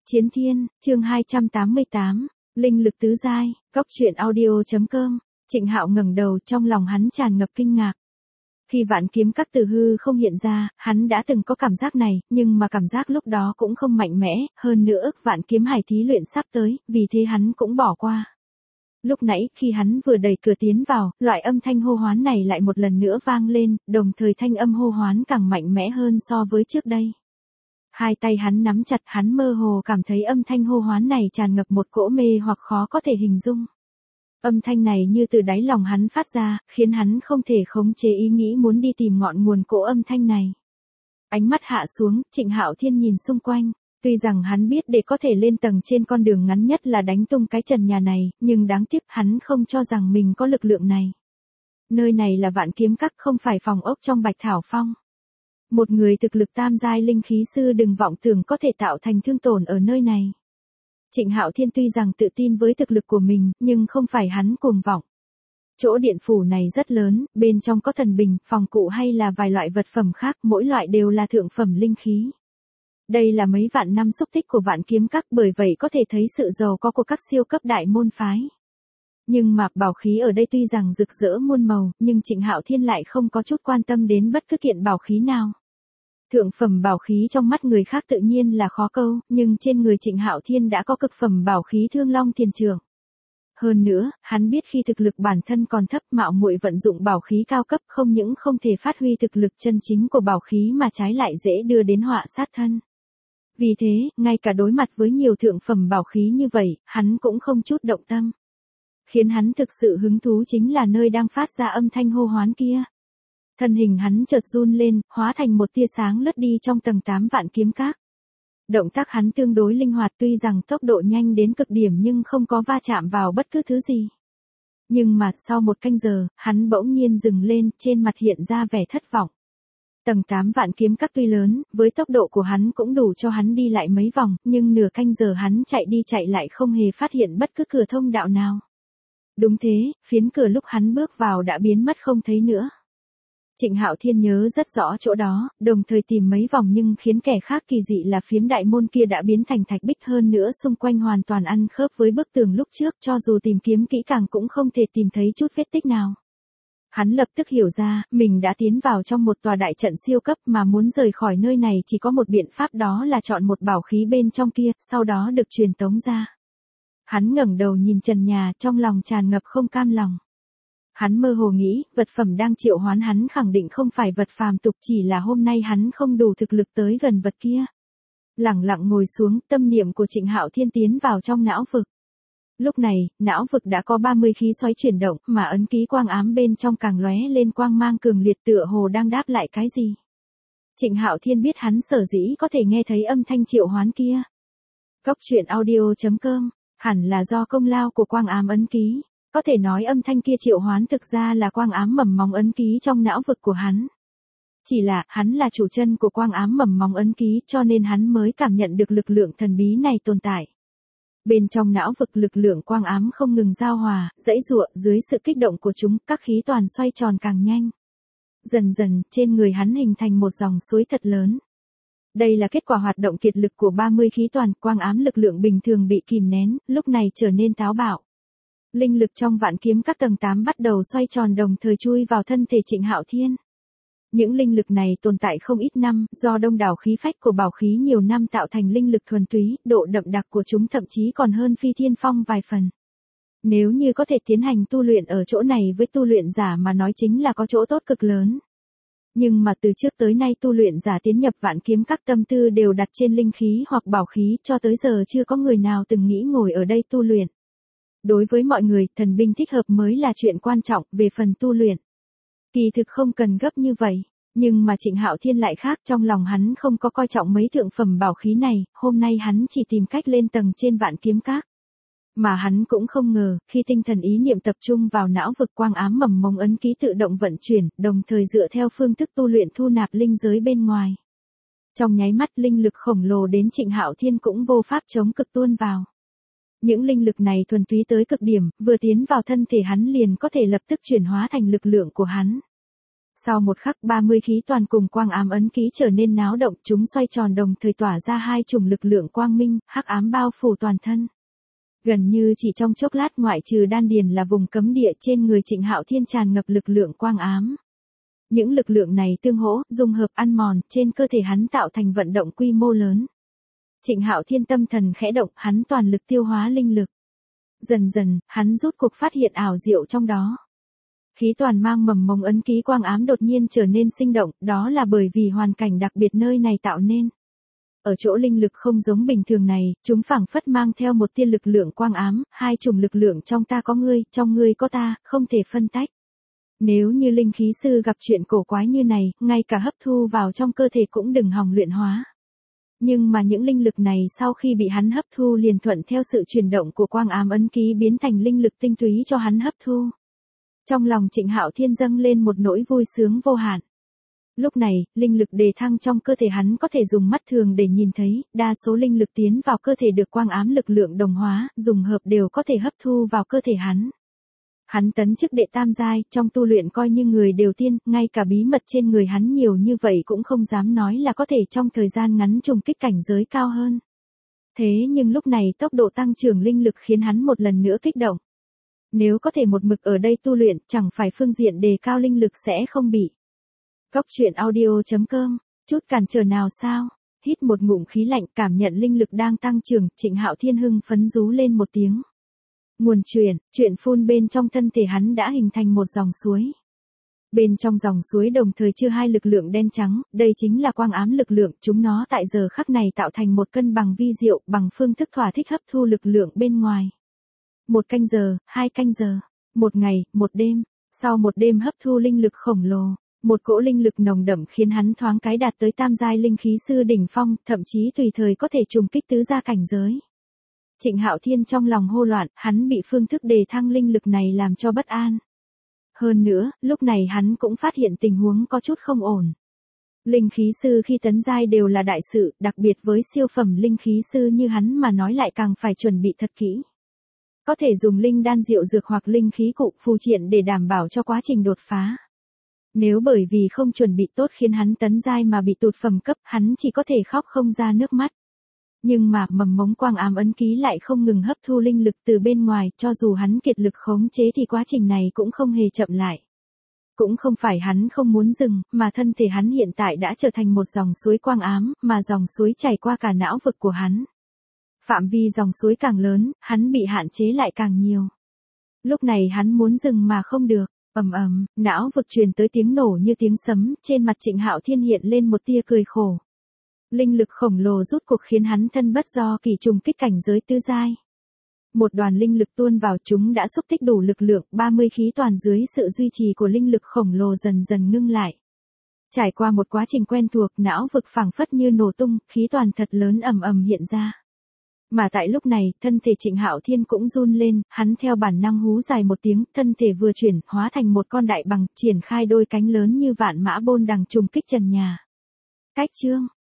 Chiến Thiên, chương 288, Linh lực tứ giai, Cốc truyện audio.com. Trịnh Hạo ngẩng đầu, trong lòng hắn tràn ngập kinh ngạc. Khi vạn kiếm các từ hư không hiện ra, hắn đã từng có cảm giác này, nhưng mà cảm giác lúc đó cũng không mạnh mẽ, hơn nữa vạn kiếm hải thí luyện sắp tới, vì thế hắn cũng bỏ qua. Lúc nãy, khi hắn vừa đẩy cửa tiến vào, loại âm thanh hô hoán này lại một lần nữa vang lên, đồng thời thanh âm hô hoán càng mạnh mẽ hơn so với trước đây. Hai tay hắn nắm chặt, hắn mơ hồ cảm thấy âm thanh hô hoán này tràn ngập một cỗ mê hoặc khó có thể hình dung. Âm thanh này như từ đáy lòng hắn phát ra, khiến hắn không thể khống chế ý nghĩ muốn đi tìm ngọn nguồn cỗ âm thanh này. Ánh mắt hạ xuống, Trịnh Hạo Thiên nhìn xung quanh. Tuy rằng hắn biết để có thể lên tầng trên con đường ngắn nhất là đánh tung cái trần nhà này, nhưng đáng tiếc hắn không cho rằng mình có lực lượng này. Nơi này là Vạn Kiếm Các, không phải phòng ốc trong Bạch Thảo Phong. Một người thực lực tam giai linh khí sư đừng vọng tưởng có thể tạo thành thương tổn ở nơi này. Trịnh Hạo Thiên tuy rằng tự tin với thực lực của mình, nhưng không phải hắn cuồng vọng. Chỗ điện phủ này rất lớn, bên trong có thần bình, phòng cụ hay là vài loại vật phẩm khác, mỗi loại đều là thượng phẩm linh khí. Đây là mấy vạn năm xúc tích của Vạn Kiếm Các, bởi vậy có thể thấy sự giàu có của các siêu cấp đại môn phái. Nhưng mà bảo khí ở đây tuy rằng rực rỡ muôn màu, nhưng Trịnh Hạo Thiên lại không có chút quan tâm đến bất cứ kiện bảo khí nào. Thượng phẩm bảo khí trong mắt người khác tự nhiên là khó câu, nhưng trên người Trịnh Hạo Thiên đã có cực phẩm bảo khí Thương Long Thiền Trượng. Hơn nữa, hắn biết khi thực lực bản thân còn thấp, mạo muội vận dụng bảo khí cao cấp không những không thể phát huy thực lực chân chính của bảo khí mà trái lại dễ đưa đến họa sát thân. Vì thế, ngay cả đối mặt với nhiều thượng phẩm bảo khí như vậy, hắn cũng không chút động tâm. Khiến hắn thực sự hứng thú chính là nơi đang phát ra âm thanh hô hoán kia. Thân hình hắn chợt run lên, hóa thành một tia sáng lướt đi trong tầng 8 Vạn Kiếm Các. Động tác hắn tương đối linh hoạt, tuy rằng tốc độ nhanh đến cực điểm nhưng không có va chạm vào bất cứ thứ gì. Nhưng mà sau một canh giờ, hắn bỗng nhiên dừng lên, trên mặt hiện ra vẻ thất vọng. Tầng 8 Vạn Kiếm Các tuy lớn, với tốc độ của hắn cũng đủ cho hắn đi lại mấy vòng, nhưng nửa canh giờ hắn chạy đi chạy lại không hề phát hiện bất cứ cửa thông đạo nào. Đúng thế, phiến cửa lúc hắn bước vào đã biến mất không thấy nữa. Trịnh Hạo Thiên nhớ rất rõ chỗ đó, đồng thời tìm mấy vòng nhưng khiến kẻ khác kỳ dị là phiếm đại môn kia đã biến thành thạch bích, hơn nữa xung quanh hoàn toàn ăn khớp với bức tường lúc trước, cho dù tìm kiếm kỹ càng cũng không thể tìm thấy chút vết tích nào. Hắn lập tức hiểu ra, mình đã tiến vào trong một tòa đại trận siêu cấp mà muốn rời khỏi nơi này chỉ có một biện pháp, đó là chọn một bảo khí bên trong kia, sau đó được truyền tống ra. Hắn ngẩng đầu nhìn trần nhà, trong lòng tràn ngập không cam lòng. Hắn mơ hồ nghĩ, vật phẩm đang triệu hoán hắn khẳng định không phải vật phàm tục, chỉ là hôm nay hắn không đủ thực lực tới gần vật kia. Lẳng lặng ngồi xuống, tâm niệm của Trịnh Hạo Thiên tiến vào trong não vực. Lúc này, não vực đã có 30 khí xoáy chuyển động, mà ấn ký quang ám bên trong càng lóe lên quang mang cường liệt, tựa hồ đang đáp lại cái gì. Trịnh Hạo Thiên biết hắn sở dĩ có thể nghe thấy âm thanh triệu hoán kia. Cốc truyện audio.com, hẳn là do công lao của quang ám ấn ký. Có thể nói âm thanh kia triệu hoán thực ra là quang ám mầm móng ấn ký trong não vực của hắn. Chỉ là, hắn là chủ chân của quang ám mầm móng ấn ký, cho nên hắn mới cảm nhận được lực lượng thần bí này tồn tại. Bên trong não vực lực lượng quang ám không ngừng giao hòa, dãy giụa, dưới sự kích động của chúng, các khí toàn xoay tròn càng nhanh. Dần dần, trên người hắn hình thành một dòng suối thật lớn. Đây là kết quả hoạt động kiệt lực của 30 khí toàn, quang ám lực lượng bình thường bị kìm nén, lúc này trở nên táo bạo. Linh lực trong Vạn Kiếm Các tầng 8 bắt đầu xoay tròn đồng thời chui vào thân thể Trịnh Hạo Thiên. Những linh lực này tồn tại không ít năm, do đông đảo khí phách của bảo khí nhiều năm tạo thành linh lực thuần túy, độ đậm đặc của chúng thậm chí còn hơn Phi Thiên Phong vài phần. Nếu như có thể tiến hành tu luyện ở chỗ này với tu luyện giả mà nói chính là có chỗ tốt cực lớn. Nhưng mà từ trước tới nay tu luyện giả tiến nhập Vạn Kiếm Các tâm tư đều đặt trên linh khí hoặc bảo khí, cho tới giờ chưa có người nào từng nghĩ ngồi ở đây tu luyện. Đối với mọi người, thần binh thích hợp mới là chuyện quan trọng, về phần tu luyện. Kỳ thực không cần gấp như vậy, nhưng mà Trịnh Hạo Thiên lại khác, trong lòng hắn không có coi trọng mấy thượng phẩm bảo khí này, hôm nay hắn chỉ tìm cách lên tầng trên Vạn Kiếm Các. Mà hắn cũng không ngờ, khi tinh thần ý niệm tập trung vào não vực, quang ám mầm mống ấn ký tự động vận chuyển, đồng thời dựa theo phương thức tu luyện thu nạp linh giới bên ngoài. Trong nháy mắt linh lực khổng lồ đến Trịnh Hạo Thiên cũng vô pháp chống cự tuôn vào. Những linh lực này thuần túy tới cực điểm, vừa tiến vào thân thể hắn liền có thể lập tức chuyển hóa thành lực lượng của hắn. Sau một khắc 30 khí toàn cùng quang ám ấn ký trở nên náo động, chúng xoay tròn đồng thời tỏa ra hai chùm lực lượng quang minh, hắc ám bao phủ toàn thân. Gần như chỉ trong chốc lát ngoại trừ đan điền là vùng cấm địa trên người Trịnh Hạo Thiên tràn ngập lực lượng quang ám. Những lực lượng này tương hỗ, dung hợp ăn mòn, trên cơ thể hắn tạo thành vận động quy mô lớn. Trịnh Hạo Thiên tâm thần khẽ động, hắn toàn lực tiêu hóa linh lực. Dần dần, hắn rút cuộc phát hiện ảo diệu trong đó. Khí toàn mang mầm mống ấn ký quang ám đột nhiên trở nên sinh động, đó là bởi vì hoàn cảnh đặc biệt nơi này tạo nên. Ở chỗ linh lực không giống bình thường này, chúng phảng phất mang theo một tia lực lượng quang ám, hai chùm lực lượng trong ta có ngươi, trong ngươi có ta, không thể phân tách. Nếu như linh khí sư gặp chuyện cổ quái như này, ngay cả hấp thu vào trong cơ thể cũng đừng hòng luyện hóa. Nhưng mà những linh lực này sau khi bị hắn hấp thu liền thuận theo sự chuyển động của quang ám ấn ký biến thành linh lực tinh túy cho hắn hấp thu. Trong lòng Trịnh Hạo Thiên dâng lên một nỗi vui sướng vô hạn. Lúc này, linh lực đề thăng trong cơ thể hắn có thể dùng mắt thường để nhìn thấy, đa số linh lực tiến vào cơ thể được quang ám lực lượng đồng hóa, dùng hợp đều có thể hấp thu vào cơ thể hắn. Hắn tấn chức đệ tam giai, trong tu luyện coi như người đều tiên, ngay cả bí mật trên người hắn nhiều như vậy cũng không dám nói là có thể trong thời gian ngắn trùng kích cảnh giới cao hơn. Thế nhưng lúc này tốc độ tăng trưởng linh lực khiến hắn một lần nữa kích động. Nếu có thể một mực ở đây tu luyện, chẳng phải phương diện đề cao linh lực sẽ không bị. Cốc truyện audio.com, chút cản trở nào sao? Hít một ngụm khí lạnh, cảm nhận linh lực đang tăng trưởng, Trịnh Hạo Thiên hưng phấn rú lên một tiếng. Nguồn chuyện phun bên trong thân thể hắn đã hình thành một dòng suối. Bên trong dòng suối đồng thời chứa hai lực lượng đen trắng, đây chính là quang ám lực lượng, chúng nó tại giờ khắc này tạo thành một cân bằng vi diệu, bằng phương thức thỏa thích hấp thu lực lượng bên ngoài. 1 canh giờ, 2 canh giờ, 1 ngày, 1 đêm, sau một đêm hấp thu linh lực khổng lồ, một cỗ linh lực nồng đậm khiến hắn thoáng cái đạt tới tam giai linh khí sư đỉnh phong, thậm chí tùy thời có thể trùng kích tứ gia cảnh giới. Trịnh Hạo Thiên trong lòng hô loạn, hắn bị phương thức đề thăng linh lực này làm cho bất an. Hơn nữa, lúc này hắn cũng phát hiện tình huống có chút không ổn. Linh khí sư khi tấn giai đều là đại sự, đặc biệt với siêu phẩm linh khí sư như hắn mà nói lại càng phải chuẩn bị thật kỹ. Có thể dùng linh đan diệu dược hoặc linh khí cụ phù triện để đảm bảo cho quá trình đột phá. Nếu bởi vì không chuẩn bị tốt khiến hắn tấn giai mà bị tụt phẩm cấp, hắn chỉ có thể khóc không ra nước mắt. Nhưng mà mầm mống quang ám ấn ký lại không ngừng hấp thu linh lực từ bên ngoài, cho dù hắn kiệt lực khống chế thì quá trình này cũng không hề chậm lại. Cũng không phải hắn không muốn dừng, mà thân thể hắn hiện tại đã trở thành một dòng suối quang ám, mà dòng suối chảy qua cả não vực của hắn. Phạm vi dòng suối càng lớn, hắn bị hạn chế lại càng nhiều. Lúc này hắn muốn dừng mà không được, ầm ầm, não vực truyền tới tiếng nổ như tiếng sấm, trên mặt Trịnh Hạo Thiên hiện lên một tia cười khổ. Linh lực khổng lồ rút cuộc khiến hắn thân bất do kỳ trùng kích cảnh giới tứ giai. Một đoàn linh lực tuôn vào, chúng đã xúc tích đủ lực lượng, 30 khí toàn dưới sự duy trì của linh lực khổng lồ dần dần ngưng lại. Trải qua một quá trình quen thuộc, não vực phảng phất như nổ tung, khí toàn thật lớn ầm ầm hiện ra. Mà tại lúc này, thân thể Trịnh Hạo Thiên cũng run lên, hắn theo bản năng hú dài một tiếng, thân thể vừa chuyển, hóa thành một con đại bằng, triển khai đôi cánh lớn như vạn mã bôn đằng trùng kích trần nhà. Cách chương